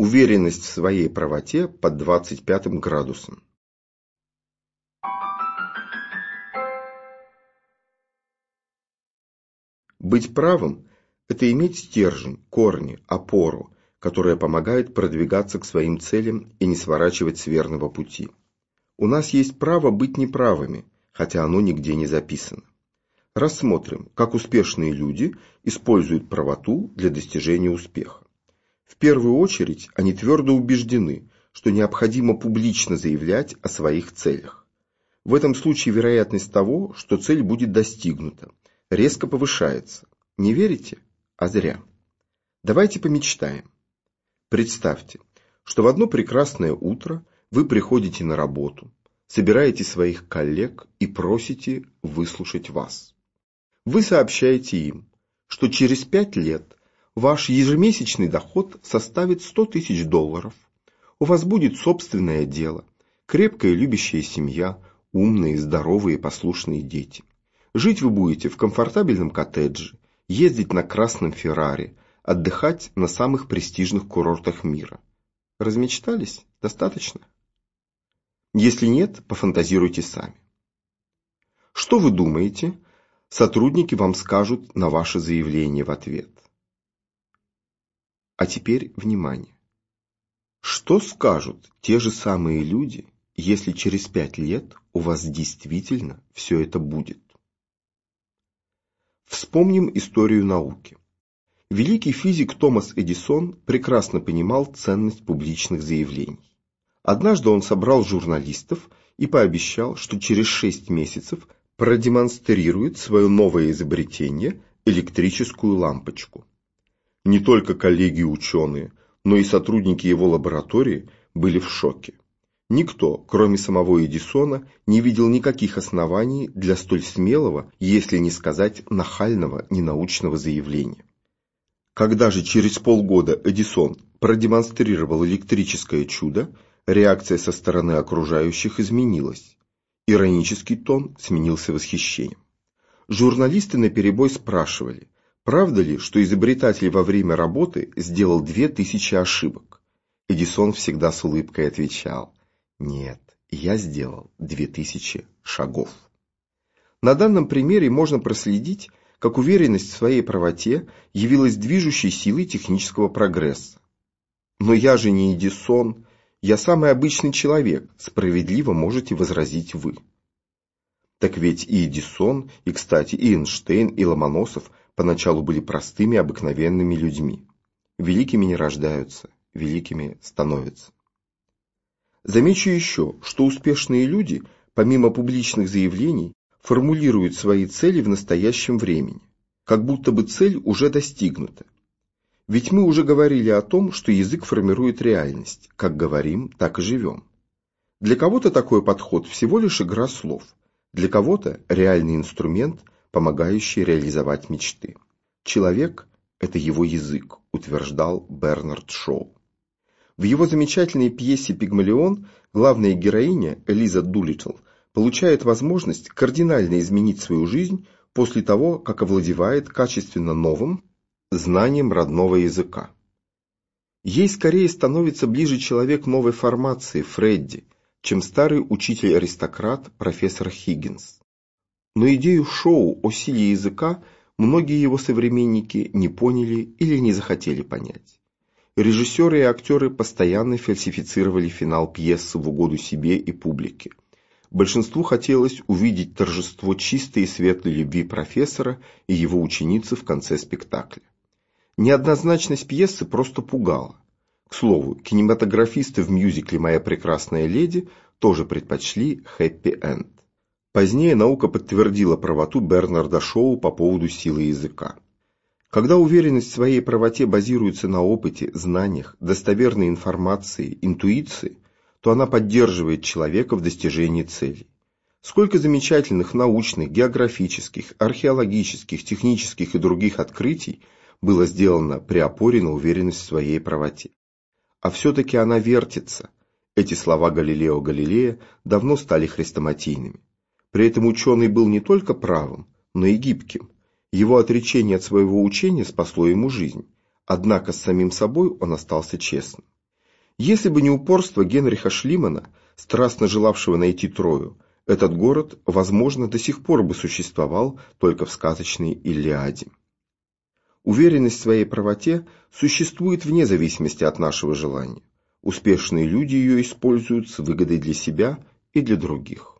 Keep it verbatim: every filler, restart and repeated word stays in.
Уверенность в своей правоте под двадцать пятым градусом. Быть правым – это иметь стержень, корни, опору, которая помогает продвигаться к своим целям и не сворачивать с верного пути. У нас есть право быть неправыми, хотя оно нигде не записано. Рассмотрим, как успешные люди используют правоту для достижения успеха. В первую очередь, они твердо убеждены, что необходимо публично заявлять о своих целях. В этом случае вероятность того, что цель будет достигнута, резко повышается. Не верите? А зря. Давайте помечтаем. Представьте, что в одно прекрасное утро вы приходите на работу, собираете своих коллег и просите выслушать вас. Вы сообщаете им, что через пять лет ваш ежемесячный доход составит сто тысяч долларов, у вас будет собственное дело, крепкая любящая семья, умные, здоровые, послушные дети. Жить вы будете в комфортабельном коттедже, ездить на красном Феррари, отдыхать на самых престижных курортах мира. Размечтались? Достаточно? Если нет, пофантазируйте сами. Что вы думаете, сотрудники вам скажут на ваше заявление в ответ? А теперь внимание. Что скажут те же самые люди, если через пять лет у вас действительно все это будет? Вспомним историю науки. Великий физик Томас Эдисон прекрасно понимал ценность публичных заявлений. Однажды он собрал журналистов и пообещал, что через шесть месяцев продемонстрирует свое новое изобретение – электрическую лампочку. Не только коллеги-ученые, но и сотрудники его лаборатории были в шоке. Никто, кроме самого Эдисона, не видел никаких оснований для столь смелого, если не сказать нахального, ненаучного заявления. Когда же через полгода Эдисон продемонстрировал электрическое чудо, реакция со стороны окружающих изменилась. Иронический тон сменился восхищением. Журналисты наперебой спрашивали, правда ли, что изобретатель во время работы сделал две тысячи ошибок? Эдисон всегда с улыбкой отвечал: «Нет, я сделал две тысячи шагов». На данном примере можно проследить, как уверенность в своей правоте явилась движущей силой технического прогресса. «Но я же не Эдисон, я самый обычный человек», справедливо можете возразить вы. Так ведь и Эдисон, и, кстати, и Эйнштейн, и Ломоносов поначалу были простыми, обыкновенными людьми. Великими не рождаются, великими становятся. Замечу еще, что успешные люди, помимо публичных заявлений, формулируют свои цели в настоящем времени, как будто бы цель уже достигнута. Ведь мы уже говорили о том, что язык формирует реальность, как говорим, так и живем. Для кого-то такой подход всего лишь игра слов, для кого-то реальный инструмент, помогающий реализовать мечты. Человек – это его язык, утверждал Бернард Шоу. В его замечательной пьесе «Пигмалион» главная героиня Элиза Дулиттл получает возможность кардинально изменить свою жизнь после того, как овладевает качественно новым знанием родного языка. Ей скорее становится ближе человек новой формации, Фредди, чем старый учитель-аристократ профессор Хиггинс. Но идею Шоу о силе языка многие его современники не поняли или не захотели понять. Режиссеры и актеры постоянно фальсифицировали финал пьесы в угоду себе и публике. Большинству хотелось увидеть торжество чистой и светлой любви профессора и его ученицы в конце спектакля. Неоднозначность пьесы просто пугала. К слову, кинематографисты в мюзикле «Моя прекрасная леди» тоже предпочли хэппи-энд. Позднее наука подтвердила правоту Бернарда Шоу по поводу силы языка. Когда уверенность в своей правоте базируется на опыте, знаниях, достоверной информации, интуиции, то она поддерживает человека в достижении целей. Сколько замечательных научных, географических, археологических, технических и других открытий было сделано при опоре на уверенность в своей правоте. А все-таки она вертится. Эти слова Галилео Галилея давно стали хрестоматийными. При этом ученый был не только правым, но и гибким. Его отречение от своего учения спасло ему жизнь, однако с самим собой он остался честным. Если бы не упорство Генриха Шлимана, страстно желавшего найти Трою, этот город, возможно, до сих пор бы существовал только в сказочной Илиаде. Уверенность в своей правоте существует вне зависимости от нашего желания. Успешные люди ее используют с выгодой для себя и для других.